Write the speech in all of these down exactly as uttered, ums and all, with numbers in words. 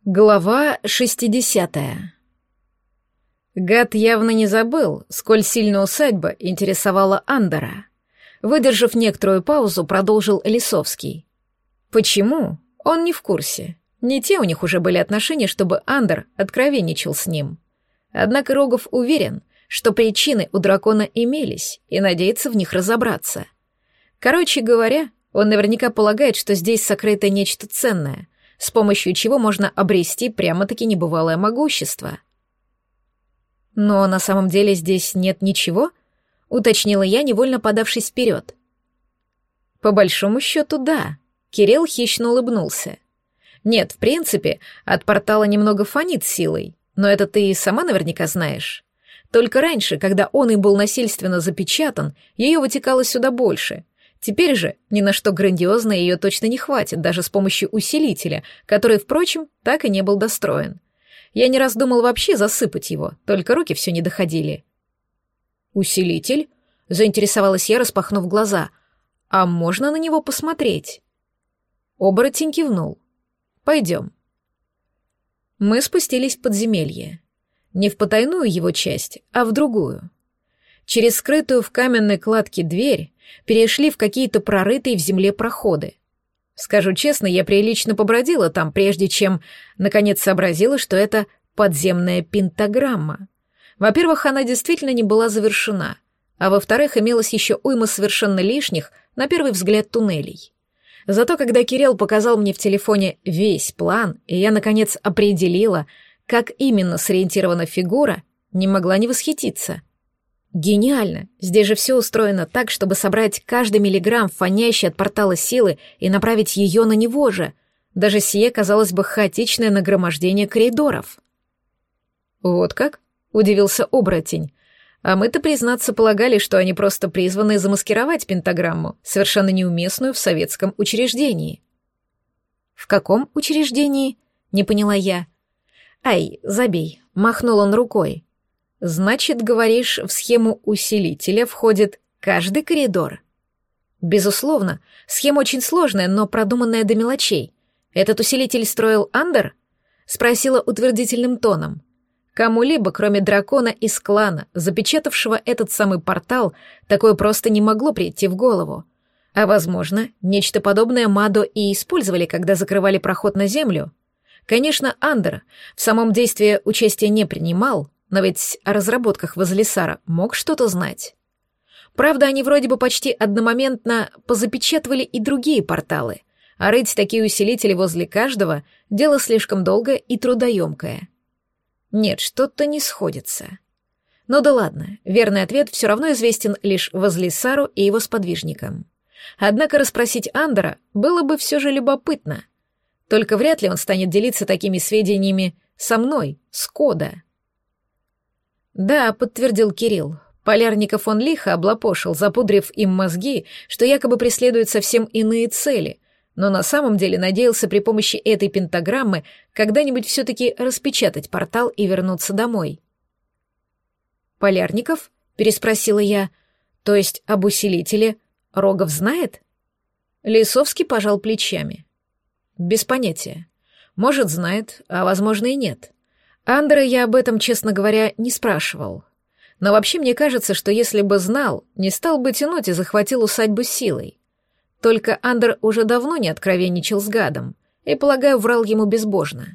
Глава шестидесятая. Гад явно не забыл, сколь сильно усадьба интересовала Андора. Выдержав некоторую паузу, продолжил Лисовский. Почему? Он не в курсе. Не те у них уже были отношения, чтобы Андор откровенничал с ним. Однако Рогов уверен, что причины у дракона имелись, и надеется в них разобраться. Короче говоря, он наверняка полагает, что здесь сокрыто нечто ценное, с помощью чего можно обрести прямо-таки небывалое могущество. Но на самом деле здесь нет ничего, уточнила я, невольно подавшись вперед. По большому счету, да. Кирилл хищно улыбнулся. Нет, в принципе, от портала немного фонит силой, но это ты и сама наверняка знаешь. Только раньше, когда он и был насильственно запечатан, ее вытекало сюда больше. Теперь же ни на что грандиозное ее точно не хватит, даже с помощью усилителя, который, впрочем, так и не был достроен. Я не раз думал вообще засыпать его, только руки все не доходили. «Усилитель?» — заинтересовалась я, распахнув глаза. «А можно на него посмотреть?» Оборотень кивнул. «Пойдем». Мы спустились в подземелье. Не в потайную его часть, а в другую. Через скрытую в каменной кладке дверь перешли в какие-то прорытые в земле проходы. Скажу честно, я прилично побродила там, прежде чем, наконец, сообразила, что это подземная пентаграмма. Во-первых, она действительно не была завершена, а во-вторых, имелось еще уйма совершенно лишних, на первый взгляд, туннелей. Зато когда Кирилл показал мне в телефоне весь план, и я, наконец, определила, как именно сориентирована фигура, не могла не восхититься. Гениально! Здесь же все устроено так, чтобы собрать каждый миллиграмм фонящей от портала силы и направить ее на него же. Даже сие, казалось бы, хаотичное нагромождение коридоров. «Вот как?» — удивился оборотень. «А мы-то, признаться, полагали, что они просто призваны замаскировать пентаграмму, совершенно неуместную в советском учреждении». «В каком учреждении?» — не поняла я. «Ай, забей», — махнул он рукой. «Значит, говоришь, в схему усилителя входит каждый коридор?» «Безусловно, схема очень сложная, но продуманная до мелочей. Этот усилитель строил Андер?» — спросила утвердительным тоном. Кому-либо, кроме дракона из клана, запечатавшего этот самый портал, такое просто не могло прийти в голову. А, возможно, нечто подобное Мадо и использовали, когда закрывали проход на землю. Конечно, Андер в самом действии участия не принимал, но ведь о разработках Возлисара мог что-то знать. Правда, они вроде бы почти одномоментно позапечатывали и другие порталы, а рыть такие усилители возле каждого — дело слишком долгое и трудоемкое. Нет, что-то не сходится. Ну да ладно, верный ответ все равно известен лишь Возлисару и его сподвижникам. Однако расспросить Андора было бы все же любопытно. Только вряд ли он станет делиться такими сведениями со мной, с Кода. «Да», — подтвердил Кирилл, — Полярников он лихо облапошил, запудрив им мозги, что якобы преследует совсем иные цели, но на самом деле надеялся при помощи этой пентаграммы когда-нибудь все-таки распечатать портал и вернуться домой. «Полярников?» — переспросила я. «То есть об усилителе Рогов знает?» Лисовский пожал плечами. «Без понятия. Может, знает, а возможно и нет. Андера я об этом, честно говоря, не спрашивал. Но вообще мне кажется, что если бы знал, не стал бы тянуть и захватил усадьбу силой. Только Андер уже давно не откровенничал с гадом, и, полагаю, врал ему безбожно.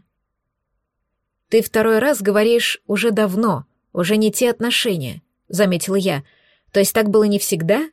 «Ты второй раз говоришь «уже давно», уже не те отношения», — заметила я. «То есть так было не всегда?»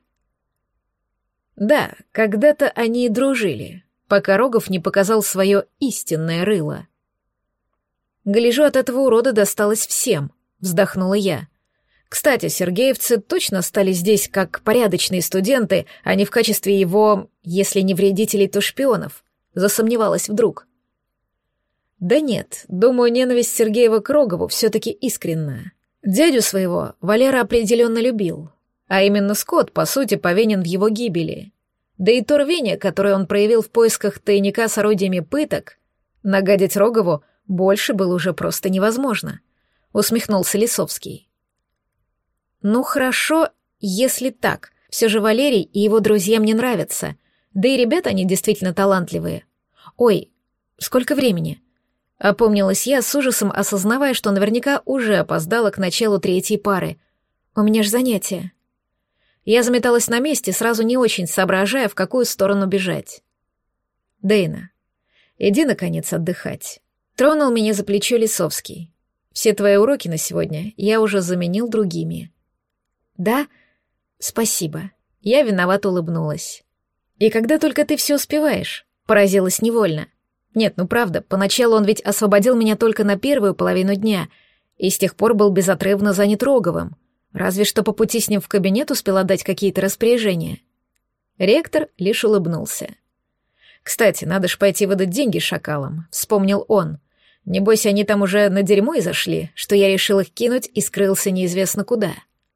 «Да, когда-то они и дружили, пока Рогов не показал свое истинное рыло». «Гляжу, от этого урода досталось всем», — вздохнула я. «Кстати, сергеевцы точно стали здесь как порядочные студенты, а не в качестве его, если не вредителей, то шпионов», — засомневалась вдруг. «Да нет, думаю, ненависть Сергеева к Рогову все-таки искренна. Дядю своего Валера определенно любил, а именно Скотт, по сути, повинен в его гибели. Да и то рвение, которое он проявил в поисках тайника с орудиями пыток, нагадить Рогову больше было уже просто невозможно», — усмехнулся Лисовский. «Ну хорошо, если так. Все же Валерий и его друзья мне нравятся. Да и ребята они действительно талантливые. Ой, сколько времени?» Опомнилась я с ужасом, осознавая, что наверняка уже опоздала к началу третьей пары. У меня ж занятие. Я заметалась на месте, сразу не очень соображая, в какую сторону бежать. «Дейна, иди, наконец, отдыхать». Тронул меня за плечо Лисовский. «Все твои уроки на сегодня я уже заменил другими». «Да? Спасибо». Я виновато улыбнулась. «И когда только ты все успеваешь?» Поразилась невольно. Нет, ну правда, поначалу он ведь освободил меня только на первую половину дня, и с тех пор был безотрывно занят Роговым. Разве что по пути с ним в кабинет успел отдать какие-то распоряжения. Ректор лишь улыбнулся. «Кстати, надо ж пойти выдать деньги шакалам», — вспомнил он. «Небось, они там уже на дерьмо и зашли, что я решил их кинуть и скрылся неизвестно куда».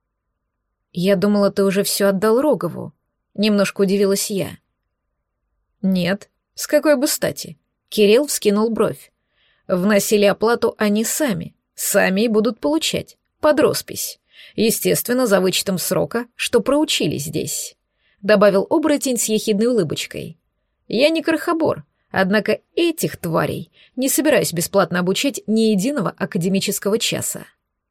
«Я думала, ты уже все отдал Рогову», — немножко удивилась я. «Нет, с какой бы стати?» — Кирилл вскинул бровь. «Вносили оплату они сами, сами и будут получать, под роспись. Естественно, за вычетом срока, что проучили здесь», — добавил оборотень с ехидной улыбочкой. «Я не крохобор, однако этих тварей не собираюсь бесплатно обучать ни единого академического часа».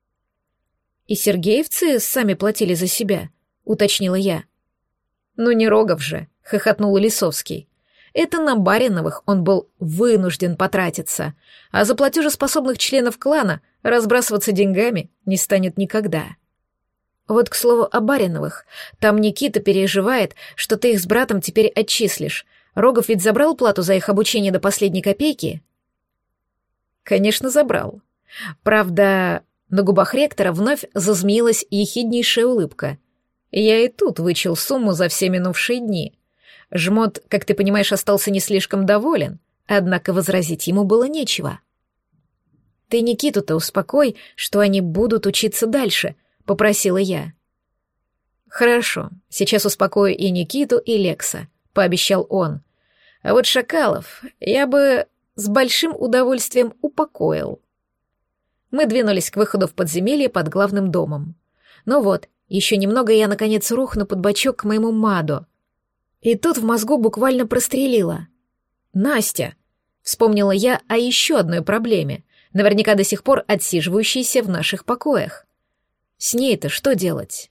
«И сергеевцы сами платили за себя», — уточнила я. «Ну не Рогов же», — хохотнул Лисовский. «Это на Бариновых он был вынужден потратиться, а за платежеспособных членов клана разбрасываться деньгами не станет никогда». «Вот, к слову, о Бариновых. Там Никита переживает, что ты их с братом теперь отчислишь. Рогов ведь забрал плату за их обучение до последней копейки?» «Конечно, забрал. Правда...» На губах ректора вновь зазмеилась ехиднейшая улыбка. «Я и тут вычел сумму за все минувшие дни. Жмот, как ты понимаешь, остался не слишком доволен, однако возразить ему было нечего». «Ты Никиту-то успокой, что они будут учиться дальше», — попросила я. «Хорошо, сейчас успокою и Никиту, и Лекса», — пообещал он. «А вот шакалов я бы с большим удовольствием упокоил». Мы двинулись к выходу в подземелье под главным домом. Ну вот, еще немного, и я, наконец, рухну под бочок к моему Мадо. И тут в мозгу буквально прострелило. «Настя!» — вспомнила я о еще одной проблеме, наверняка до сих пор отсиживающейся в наших покоях. С ней-то что делать?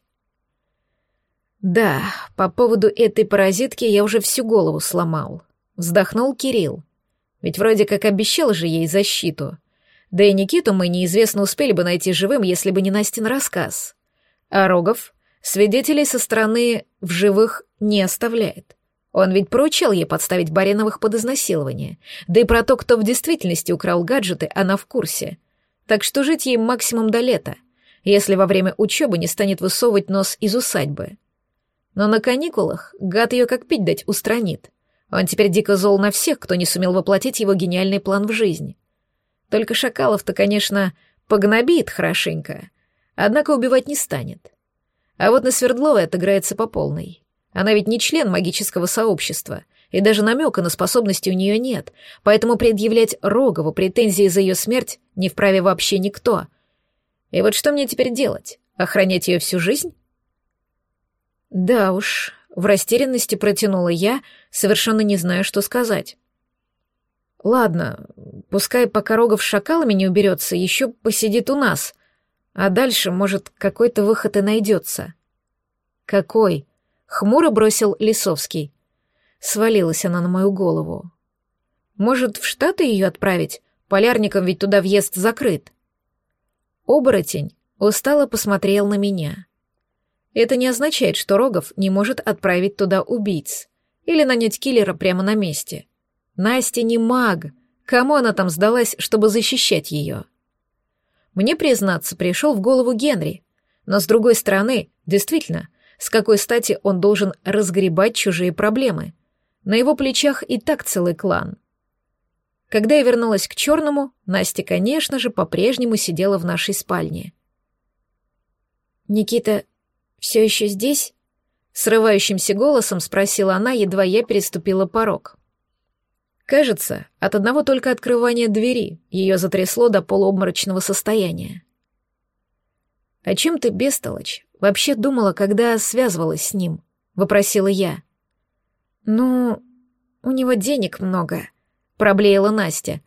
Да, по поводу этой паразитки я уже всю голову сломал. Вздохнул Кирилл. Ведь вроде как обещал же ей защиту. Да и Никиту мы неизвестно успели бы найти живым, если бы не Настин рассказ. А Рогов свидетелей со стороны в живых не оставляет. Он ведь поручал ей подставить Бариновых под изнасилование. Да и про то, кто в действительности украл гаджеты, она в курсе. Так что жить ей максимум до лета, если во время учебы не станет высовывать нос из усадьбы. Но на каникулах гад ее как пить дать устранит. Он теперь дико зол на всех, кто не сумел воплотить его гениальный план в жизнь. Только Шакалов-то, конечно, погнобит хорошенько, однако убивать не станет. А вот на Свердловой отыграется по полной. Она ведь не член магического сообщества, и даже намека на способности у нее нет, поэтому предъявлять Рогову претензии за ее смерть не вправе вообще никто. И вот что мне теперь делать? Охранять ее всю жизнь? Да уж, в растерянности протянула я, совершенно не зная, что сказать. Ладно, пускай пока Рогов с шакалами не уберется, еще посидит у нас, а дальше, может, какой-то выход и найдется. Какой? Хмуро бросил Лисовский. Свалилась она на мою голову. Может, в Штаты ее отправить? Полярникам ведь туда въезд закрыт. Оборотень устало посмотрел на меня. Это не означает, что Рогов не может отправить туда убийц или нанять киллера прямо на месте. Настя не маг. Кому она там сдалась, чтобы защищать ее? Мне, признаться, пришел в голову Генри. Но, с другой стороны, действительно, с какой стати он должен разгребать чужие проблемы? На его плечах и так целый клан. Когда я вернулась к черному, Настя, конечно же, по-прежнему сидела в нашей спальне. «Никита все еще здесь?» Срывающимся голосом спросила она, едва я переступила порог. Кажется, от одного только открывания двери ее затрясло до полуобморочного состояния. «О чем ты, бестолочь, вообще думала, когда связывалась с ним?» — вопросила я. «Ну, у него денег много», — проблеяла Настя.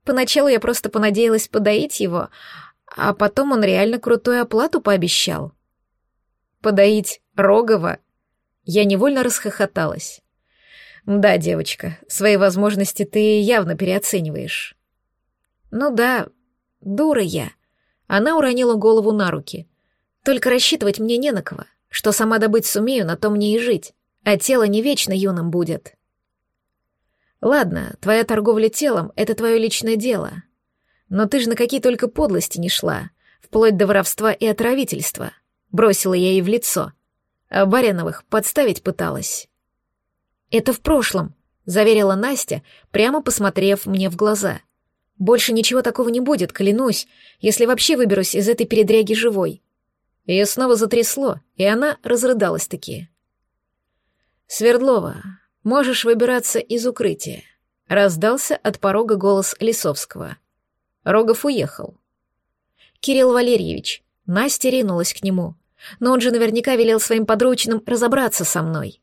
Поначалу я просто понадеялась подоить его, а потом он реально крутую оплату пообещал. Подоить Рогова? Я невольно расхохоталась. Да, девочка, свои возможности ты явно переоцениваешь. Ну да, дура я. Она уронила голову на руки. Только рассчитывать мне не на кого. Что сама добыть сумею, на то мне и жить. А тело не вечно юным будет. Ладно, твоя торговля телом — это твое личное дело. Но ты же на какие только подлости не шла, вплоть до воровства и отравительства. Бросила я ей в лицо. А Бариновых подставить пыталась. Это в прошлом, заверила Настя, прямо посмотрев мне в глаза. Больше ничего такого не будет, клянусь, если вообще выберусь из этой передряги живой. Ее снова затрясло, и она разрыдалась-таки. «Свердлова, можешь выбираться из укрытия», — раздался от порога голос Лисовского. Рогов уехал. «Кирилл Валерьевич», — Настя ринулась к нему, но он же наверняка велел своим подручным разобраться со мной.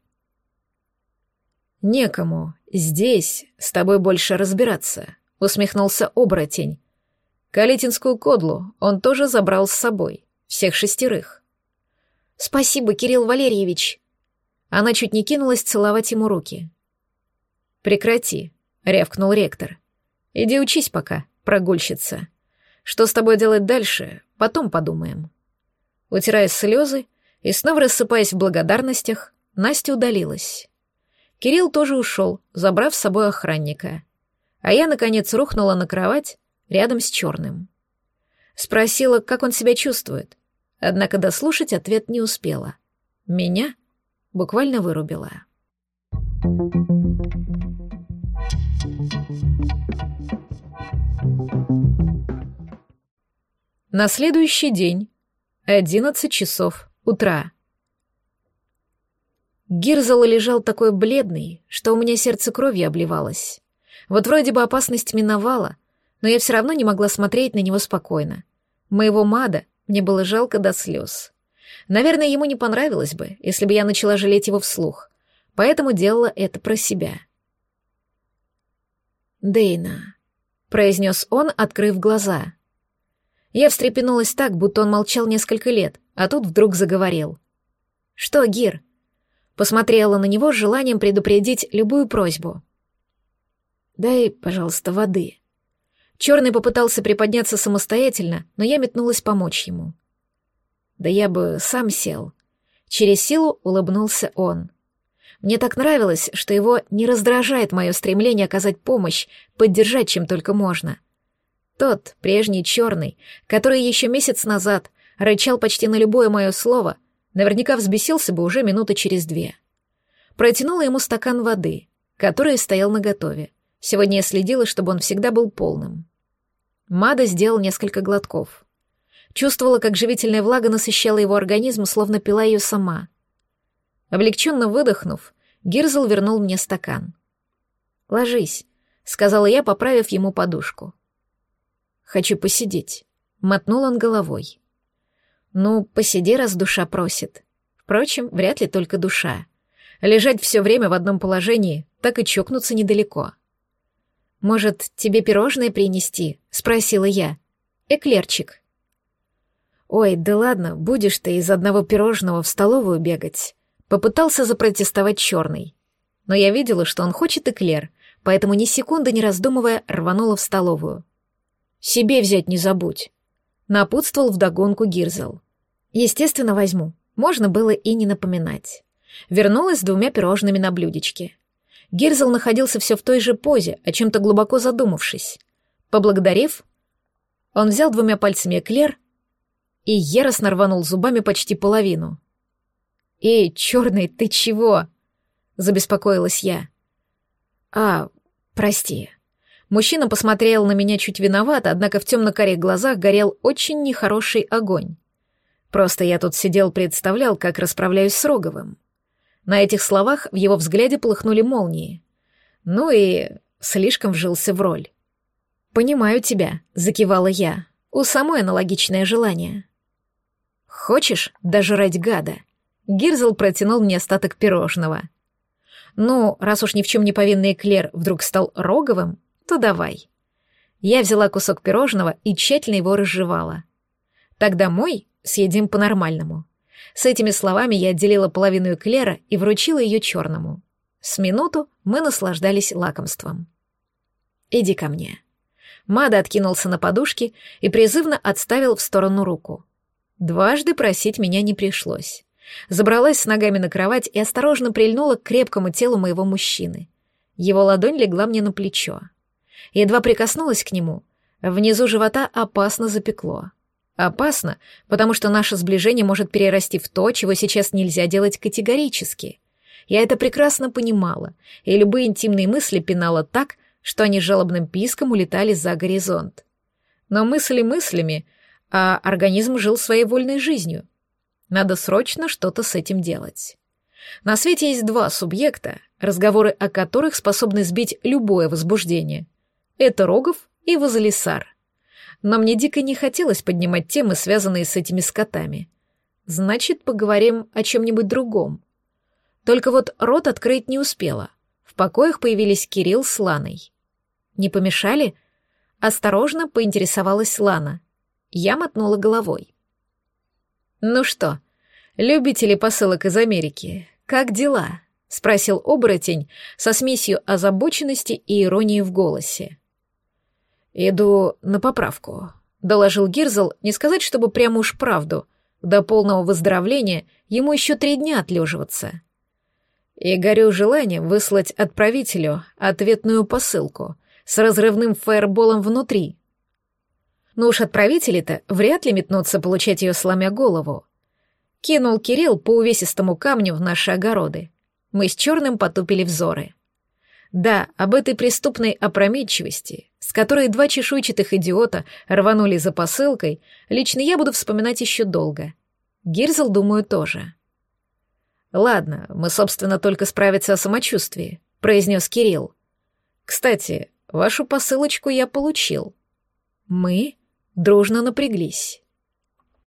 «Некому здесь с тобой больше разбираться», — усмехнулся оборотень. «Калитинскую кодлу он тоже забрал с собой, всех шестерых». «Спасибо, Кирилл Валерьевич». Она чуть не кинулась целовать ему руки. «Прекрати», — рявкнул ректор. «Иди учись пока, прогульщица. Что с тобой делать дальше, потом подумаем». Утирая слезы и снова рассыпаясь в благодарностях, Настя удалилась. Кирилл тоже ушел, забрав с собой охранника. А я, наконец, рухнула на кровать рядом с черным. Спросила, как он себя чувствует, однако дослушать ответ не успела. Меня буквально вырубила. На следующий день, одиннадцать часов утра. Гирзл лежал такой бледный, что у меня сердце кровью обливалось. Вот вроде бы опасность миновала, но я все равно не могла смотреть на него спокойно. Моего Мада мне было жалко до слез. Наверное, ему не понравилось бы, если бы я начала жалеть его вслух, поэтому делала это про себя. «Дейна», — произнес он, открыв глаза. Я встрепенулась так, будто он молчал несколько лет, а тут вдруг заговорил. «Что, Гир?» Посмотрела на него с желанием предупредить любую просьбу. «Дай, пожалуйста, воды». Черный попытался приподняться самостоятельно, но я метнулась помочь ему. «Да я бы сам сел». Через силу улыбнулся он. Мне так нравилось, что его не раздражает мое стремление оказать помощь, поддержать чем только можно. Тот, прежний черный, который еще месяц назад рычал почти на любое мое слово, наверняка взбесился бы уже минуты через две. Протянула ему стакан воды, который стоял наготове. Сегодня я следила, чтобы он всегда был полным. Мада сделал несколько глотков. Чувствовала, как живительная влага насыщала его организм, словно пила ее сама. Облегченно выдохнув, Гирзл вернул мне стакан. «Ложись», — сказала я, поправив ему подушку. «Хочу посидеть», — мотнул он головой. «Ну, посиди, раз душа просит. Впрочем, вряд ли только душа. Лежать все время в одном положении, так и чокнуться недалеко». «Может, тебе пирожное принести?» — спросила я. «Эклерчик». «Ой, да ладно, будешь ты из одного пирожного в столовую бегать», — попытался запротестовать черный. Но я видела, что он хочет эклер, поэтому ни секунды не раздумывая рванула в столовую. «Себе взять не забудь», — напутствовал вдогонку Гирзл. «Естественно, возьму. Можно было и не напоминать». Вернулась с двумя пирожными на блюдечке. Гирзл находился все в той же позе, о чем-то глубоко задумавшись. Поблагодарив, он взял двумя пальцами эклер и яростно рванул зубами почти половину. «Эй, черный, ты чего?» — забеспокоилась я. «А, прости». Мужчина посмотрел на меня чуть виновато, однако в темно-карих глазах горел очень нехороший огонь. Просто я тут сидел, представлял, как расправляюсь с Роговым. На этих словах в его взгляде полыхнули молнии. Ну и слишком вжился в роль. «Понимаю тебя», — закивала я. «У самой аналогичное желание». «Хочешь дожрать гада?» Гирзл протянул мне остаток пирожного. «Ну, раз уж ни в чем не повинный эклер вдруг стал Роговым, то давай». Я взяла кусок пирожного и тщательно его разжевала. «Тогда мой съедим по-нормальному». С этими словами я отделила половину эклера и вручила ее черному. С минуту мы наслаждались лакомством. «Иди ко мне». Мада откинулся на подушки и призывно отставил в сторону руку. Дважды просить меня не пришлось. Забралась с ногами на кровать и осторожно прильнула к крепкому телу моего мужчины. Его ладонь легла мне на плечо. Едва прикоснулась к нему, внизу живота опасно запекло. Опасно, потому что наше сближение может перерасти в то, чего сейчас нельзя делать категорически. Я это прекрасно понимала, и любые интимные мысли пинала так, что они жалобным писком улетали за горизонт. Но мысли мыслями, а организм жил своей вольной жизнью. Надо срочно что-то с этим делать. На свете есть два субъекта, разговоры о которых способны сбить любое возбуждение. Это Рогов и Вазалисар. Но мне дико не хотелось поднимать темы, связанные с этими скотами. Значит, поговорим о чем-нибудь другом. Только вот рот открыть не успела. В покоях появились Кирилл с Ланой. «Не помешали?» Осторожно поинтересовалась Лана. Я мотнула головой. «Ну что, любите ли посылок из Америки? Как дела?» — спросил оборотень со смесью озабоченности и иронии в голосе. «Иду на поправку», — доложил Гирзл, не сказать, чтобы прямо уж правду. До полного выздоровления ему еще три дня отлеживаться. И горю желанием выслать отправителю ответную посылку с разрывным фаерболом внутри. Ну уж отправители-то вряд ли метнутся получать ее, сломя голову. Кинул Кирилл по увесистому камню в наши огороды. Мы с Черным потупили взоры. Да, об этой преступной опрометчивости, с которой два чешуйчатых идиота рванули за посылкой, лично я буду вспоминать еще долго. Гирзл, думаю, тоже. «Ладно, мы, собственно, только справиться о самочувствии», — произнес Кирилл. «Кстати, вашу посылочку я получил». Мы дружно напряглись.